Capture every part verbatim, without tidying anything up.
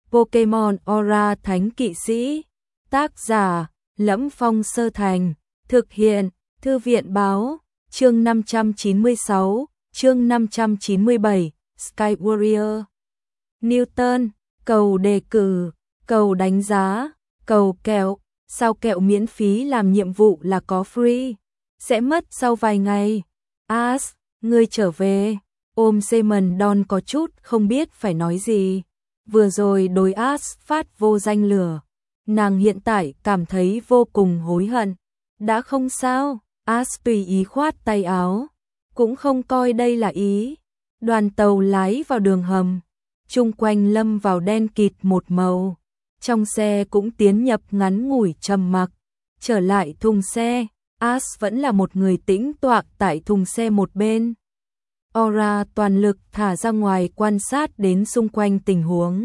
Pokemon Aura Thánh Kỵ Sĩ. Tác giả: Lẫm Phong Sơ Thành. Thực hiện: Thư viện báo. Chương năm trăm chín mươi sáu, chương năm trăm chín mươi bảy, Sky Warrior. Newton, cầu đề cử, cầu đánh giá, cầu kẹo. Sao kẹo miễn phí làm nhiệm vụ là có free? Sẽ mất sau vài ngày. Ash, ngươi trở về. Ôm Simon Don có chút không biết phải nói gì. Vừa rồi đối Ash phát vô danh lửa. Nàng hiện tại cảm thấy vô cùng hối hận. Đã không sao, Ash tùy ý khoát tay áo. Cũng không coi đây là ý. Đoàn tàu lái vào đường hầm. Chung quanh lâm vào đen kịt một màu. Trong xe cũng tiến nhập ngắn ngủi trầm mặc. Trở lại thùng xe, Ash vẫn là một người tĩnh tọa tại thùng xe một bên. Aura toàn lực thả ra ngoài quan sát đến xung quanh tình huống.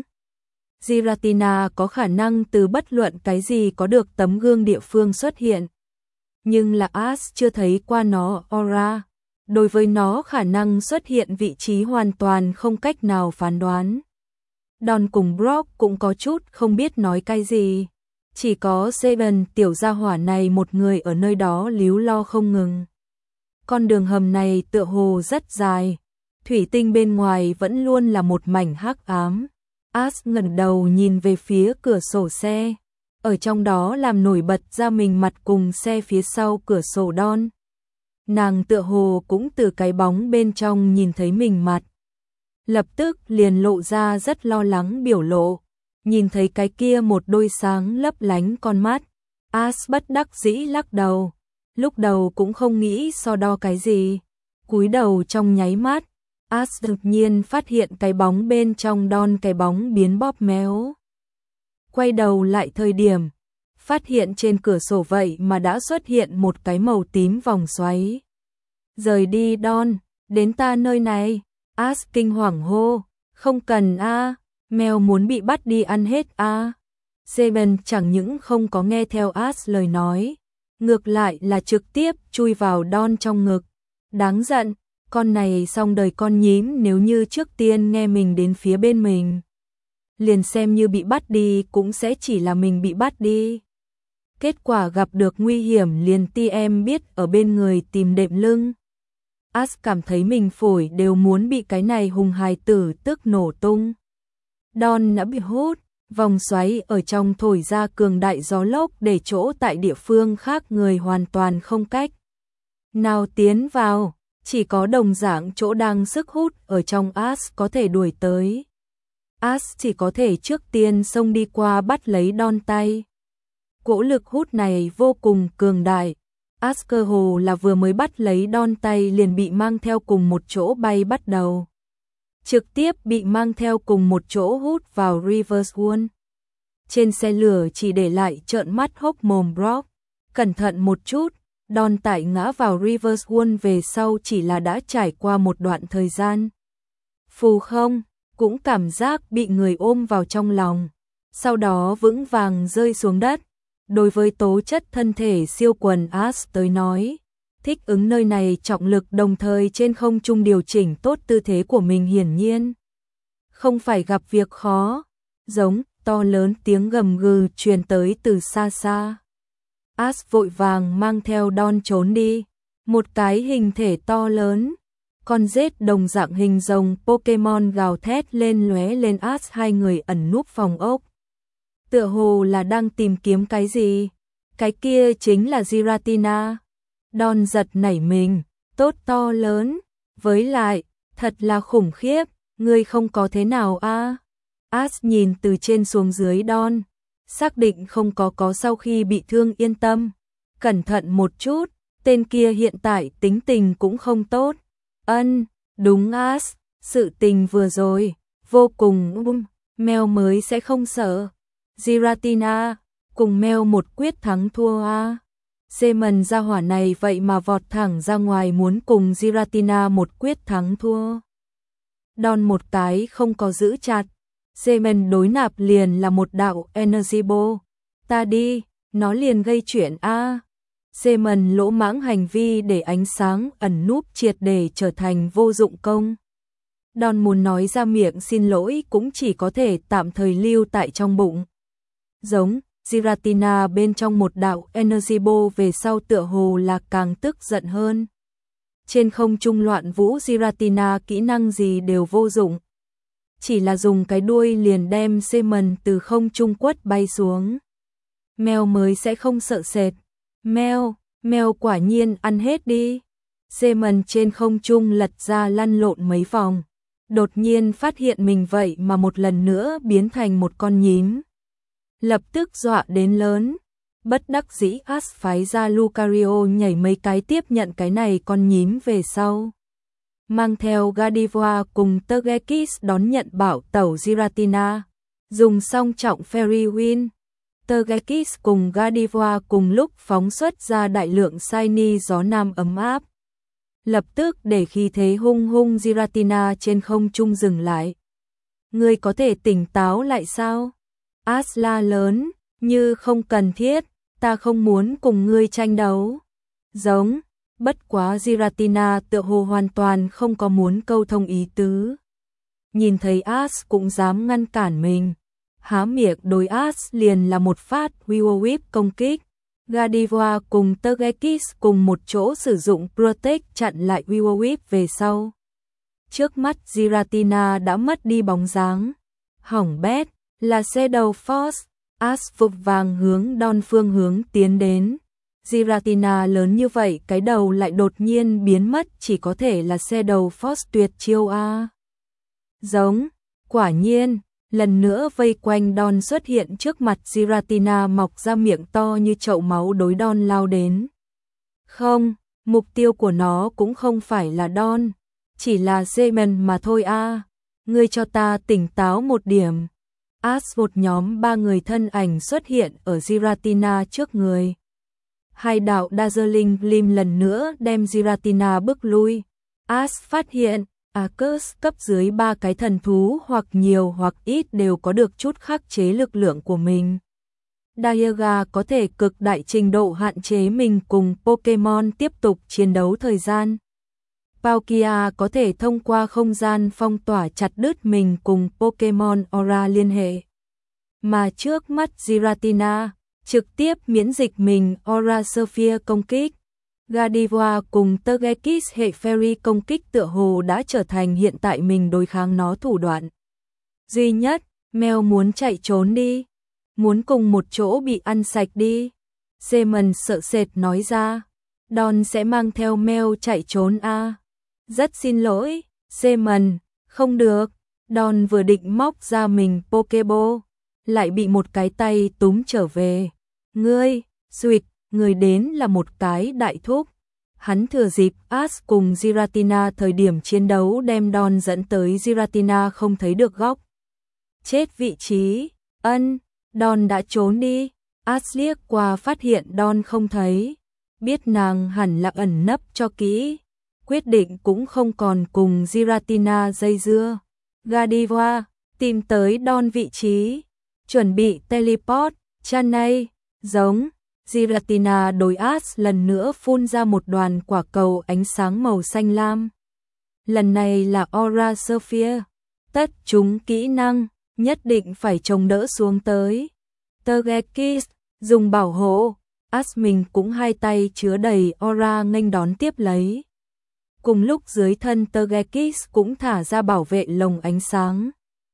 Giratina có khả năng từ bất luận cái gì có được tấm gương địa phương xuất hiện. Nhưng là Ash chưa thấy qua nó. Aura, đối với nó khả năng xuất hiện vị trí hoàn toàn không cách nào phán đoán. Don cùng Brock cũng có chút không biết nói cái gì. Chỉ có Seven tiểu gia hỏa này một người ở nơi đó líu lo không ngừng. Con đường hầm này tựa hồ rất dài. Thủy tinh bên ngoài vẫn luôn là một mảnh hắc ám. Ash ngẩng đầu nhìn về phía cửa sổ xe. Ở trong đó làm nổi bật ra mình mặt cùng xe phía sau cửa sổ Don. Nàng tựa hồ cũng từ cái bóng bên trong nhìn thấy mình mặt. Lập tức liền lộ ra rất lo lắng biểu lộ. Nhìn thấy cái kia một đôi sáng lấp lánh con mắt. Ash bất đắc dĩ lắc đầu. Lúc đầu cũng không nghĩ so đo cái gì. Cúi đầu trong nháy mắt. Ash đột nhiên phát hiện cái bóng bên trong Don cái bóng biến bóp méo. Quay đầu lại thời điểm. Phát hiện trên cửa sổ vậy mà đã xuất hiện một cái màu tím vòng xoáy. Rời đi Don, đến ta nơi này. Ash kinh hoàng hô. Không cần a, à, mèo muốn bị bắt đi ăn hết a. À. Seven chẳng những không có nghe theo Ash lời nói. Ngược lại là trực tiếp chui vào Don trong ngực. Đáng giận, con này xong đời con nhím nếu như trước tiên nghe mình đến phía bên mình. Liền xem như bị bắt đi cũng sẽ chỉ là mình bị bắt đi. Kết quả gặp được nguy hiểm liền ti em biết ở bên người tìm đệm lưng. Ash cảm thấy mình phổi đều muốn bị cái này hùng hài tử tức nổ tung. Don đã bị hút, vòng xoáy ở trong thổi ra cường đại gió lốc để chỗ tại địa phương khác người hoàn toàn không cách nào tiến vào, chỉ có đồng dạng chỗ đang sức hút ở trong Ash có thể đuổi tới. Ash chỉ có thể trước tiên xông đi qua bắt lấy Don tay. Cỗ lực hút này vô cùng cường đại. Ash cơ hồ là vừa mới bắt lấy Don tay liền bị mang theo cùng một chỗ bay bắt đầu. Trực tiếp bị mang theo cùng một chỗ hút vào Reverse World. Trên xe lửa chỉ để lại trợn mắt hốc mồm Brock. Cẩn thận một chút, Don tại ngã vào Reverse World về sau chỉ là đã trải qua một đoạn thời gian. Phù không, cũng cảm giác bị người ôm vào trong lòng. Sau đó vững vàng rơi xuống đất. Đối với tố chất thân thể siêu quần Ash tới nói, thích ứng nơi này trọng lực đồng thời trên không trung điều chỉnh tốt tư thế của mình hiển nhiên. Không phải gặp việc khó, giống to lớn tiếng gầm gừ truyền tới từ xa xa. Ash vội vàng mang theo Don trốn đi, một cái hình thể to lớn. Con rết đồng dạng hình rồng Pokemon gào thét lên lóe lên Ash hai người ẩn núp phòng ốc. Tựa hồ là đang tìm kiếm cái gì. Cái kia chính là Giratina. Don giật nảy mình. Tốt to lớn. Với lại, thật là khủng khiếp. Ngươi không có thế nào a? À? Ash nhìn từ trên xuống dưới Don. Xác định không có có sau khi bị thương yên tâm. Cẩn thận một chút. Tên kia hiện tại tính tình cũng không tốt. Ân, đúng Ash. Sự tình vừa rồi. Vô cùng um, mèo mới sẽ không sợ. Giratina, cùng mèo một quyết thắng thua a. À. Semen gia hỏa này vậy mà vọt thẳng ra ngoài muốn cùng Giratina một quyết thắng thua. Don một cái không có giữ chặt. Semen đối nạp liền là một đạo Energy Ball. Ta đi, nó liền gây chuyện a. À. Semen lỗ mãng hành vi để ánh sáng ẩn núp triệt để trở thành vô dụng công. Don muốn nói ra miệng xin lỗi cũng chỉ có thể tạm thời lưu tại trong bụng. Giống Giratina bên trong một đạo Energy Ball về sau tựa hồ là càng tức giận hơn. Trên không trung loạn vũ Giratina kỹ năng gì đều vô dụng. Chỉ là dùng cái đuôi liền đem Simon từ không trung quất bay xuống. Mèo mới sẽ không sợ sệt. Mèo, mèo quả nhiên ăn hết đi. Simon trên không trung lật ra lăn lộn mấy vòng. Đột nhiên phát hiện mình vậy mà một lần nữa biến thành một con nhím. Lập tức dọa đến lớn. Bất đắc dĩ As phái ra Lucario nhảy mấy cái tiếp nhận cái này con nhím về sau. Mang theo Gardevoir cùng Togekiss đón nhận bảo tẩu Giratina. Dùng song trọng Fairy Wind. Togekiss cùng Gardevoir cùng lúc phóng xuất ra đại lượng shiny gió nam ấm áp. Lập tức để khí thế hung hung Giratina trên không trung dừng lại. Ngươi có thể tỉnh táo lại sao? As la lớn, như không cần thiết, ta không muốn cùng ngươi tranh đấu. Giống, bất quá Giratina tựa hồ hoàn toàn không có muốn câu thông ý tứ. Nhìn thấy As cũng dám ngăn cản mình. Há miệng đối As liền là một phát Will Whip công kích. Gardevoir cùng Togekiss cùng một chỗ sử dụng Protect chặn lại Will Whip về sau. Trước mắt Giratina đã mất đi bóng dáng. Hỏng bét, là Shadow Force. As vội vàng hướng Don phương hướng tiến đến. Giratina lớn như vậy cái đầu lại đột nhiên biến mất, chỉ có thể là Shadow Force tuyệt chiêu a. Giống, quả nhiên, lần nữa vây quanh Don xuất hiện trước mặt Giratina mọc ra miệng to như chậu máu đối Don lao đến. Không, mục tiêu của nó cũng không phải là Don, chỉ là Zeman mà thôi a. Ngươi cho ta tỉnh táo một điểm. As một nhóm ba người thân ảnh xuất hiện ở Giratina trước người. Hai đạo Dazzling Gleam lần nữa đem Giratina bước lui. As phát hiện, Arceus cấp dưới ba cái thần thú hoặc nhiều hoặc ít đều có được chút khắc chế lực lượng của mình. Dialga có thể cực đại trình độ hạn chế mình cùng Pokemon tiếp tục chiến đấu thời gian. Palkia có thể thông qua không gian phong tỏa chặt đứt mình cùng Pokemon Aura liên hệ. Mà trước mắt Giratina, trực tiếp miễn dịch mình Aura Sphere công kích. Gardevoir cùng Togekiss hệ Fairy công kích tựa hồ đã trở thành hiện tại mình đối kháng nó thủ đoạn duy nhất. Mèo muốn chạy trốn đi, muốn cùng một chỗ bị ăn sạch đi. Simon sợ sệt nói ra, Don sẽ mang theo mèo chạy trốn a. À. Rất xin lỗi, Simon, không được. Don vừa định móc ra mình Pokeball, lại bị một cái tay túm trở về. Ngươi, Sweet, người đến là một cái đại thúc. Hắn thừa dịp As cùng Giratina thời điểm chiến đấu đem Don dẫn tới Giratina không thấy được góc chết vị trí. Ân, Don đã trốn đi. As liếc qua phát hiện Don không thấy, biết nàng hẳn là ẩn nấp cho kỹ, quyết định cũng không còn cùng Giratina dây dưa. Gardevoir tìm tới Don vị trí, chuẩn bị teleport. Chanay, giống. Giratina đối As lần nữa phun ra một đoàn quả cầu ánh sáng màu xanh lam. Lần này là Aura Sphere. Tất chúng kỹ năng, nhất định phải chống đỡ xuống tới. Togekiss, dùng bảo hộ. As mình cũng hai tay chứa đầy Aura nghênh đón tiếp lấy. Cùng lúc dưới thân Togekiss cũng thả ra bảo vệ lồng ánh sáng.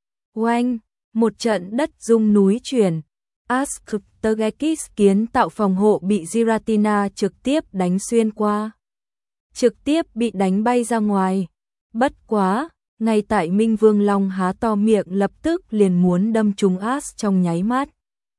Oanh, một trận đất rung núi chuyển. As Togekiss kiến tạo phòng hộ bị Giratina trực tiếp đánh xuyên qua. Trực tiếp bị đánh bay ra ngoài. Bất quá, ngay tại Minh Vương Long há to miệng lập tức liền muốn đâm trúng As trong nháy mắt.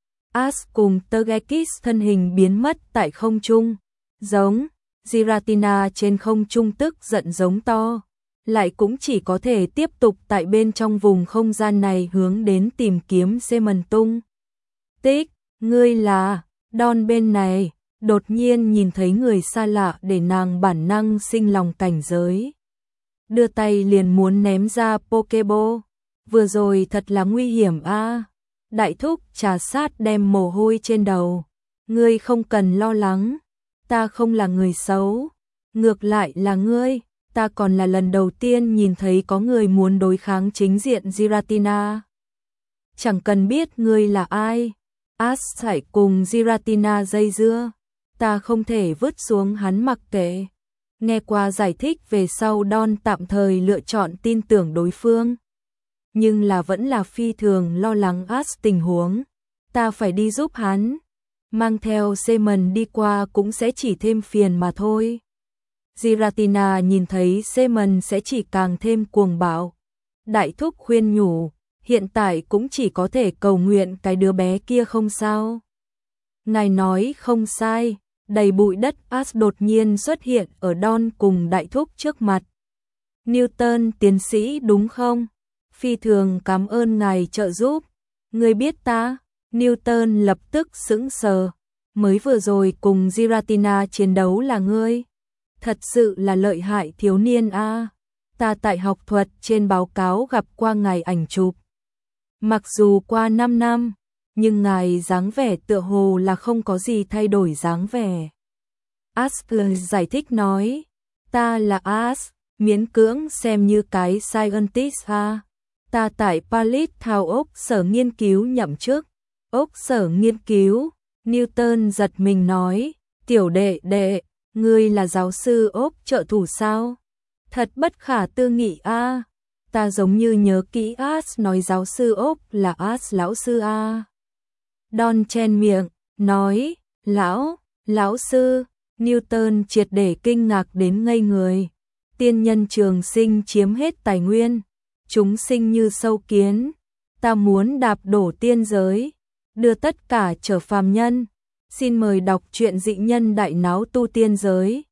As cùng Togekiss thân hình biến mất tại không trung. Giống, Giratina trên không trung tức giận giống to. Lại cũng chỉ có thể tiếp tục tại bên trong vùng không gian này hướng đến tìm kiếm Simon tung tích. Ngươi là Don bên này, đột nhiên nhìn thấy người xa lạ để nàng bản năng sinh lòng cảnh giới. Đưa tay liền muốn ném ra Pokeball. Vừa rồi thật là nguy hiểm a. À. Đại thúc trà sát đem mồ hôi trên đầu. Ngươi không cần lo lắng, ta không là người xấu, ngược lại là ngươi. ta còn là lần đầu tiên nhìn thấy có người muốn đối kháng chính diện Giratina. Chẳng cần biết ngươi là ai, Ash phải cùng Giratina dây dưa, ta không thể vứt xuống hắn mặc kệ. Nghe qua giải thích về sau, Don tạm thời lựa chọn tin tưởng đối phương. Nhưng là vẫn là phi thường lo lắng Ash tình huống. Ta phải đi giúp hắn. Mang theo Simon đi qua cũng sẽ chỉ thêm phiền mà thôi. Giratina nhìn thấy Simon sẽ chỉ càng thêm cuồng bạo. Đại thúc khuyên nhủ, hiện tại cũng chỉ có thể cầu nguyện cái đứa bé kia không sao. Ngài nói không sai. Đầy bụi đất, Ash đột nhiên xuất hiện ở Don cùng đại thúc trước mặt. Newton tiến sĩ đúng không? Phi thường cảm ơn ngài trợ giúp. Ngươi biết ta? Newton lập tức sững sờ. Mới vừa rồi cùng Giratina chiến đấu là ngươi. Thật sự là lợi hại thiếu niên a. À. Ta tại học thuật trên báo cáo gặp qua ngài ảnh chụp. Mặc dù qua năm năm, nhưng ngài dáng vẻ tựa hồ là không có gì thay đổi dáng vẻ. Ash giải thích nói, ta là Ash, miễn cưỡng xem như cái scientist ha. Ta tại Paris thao ốc sở nghiên cứu nhậm chức. Ốc sở nghiên cứu, Newton giật mình nói, tiểu đệ đệ, ngươi là giáo sư ốc trợ thủ sao? Thật bất khả tư nghị a. À. Ta giống như nhớ kỹ Ash nói giáo sư ốc là Ash lão sư a. À. Don chen miệng, nói, lão, lão sư. Newton triệt để kinh ngạc đến ngây người. Tiên nhân trường sinh chiếm hết tài nguyên, chúng sinh như sâu kiến. Ta muốn đạp đổ tiên giới, đưa tất cả trở phàm nhân. Xin mời đọc truyện Dị Nhân Đại Náo Tu Tiên Giới.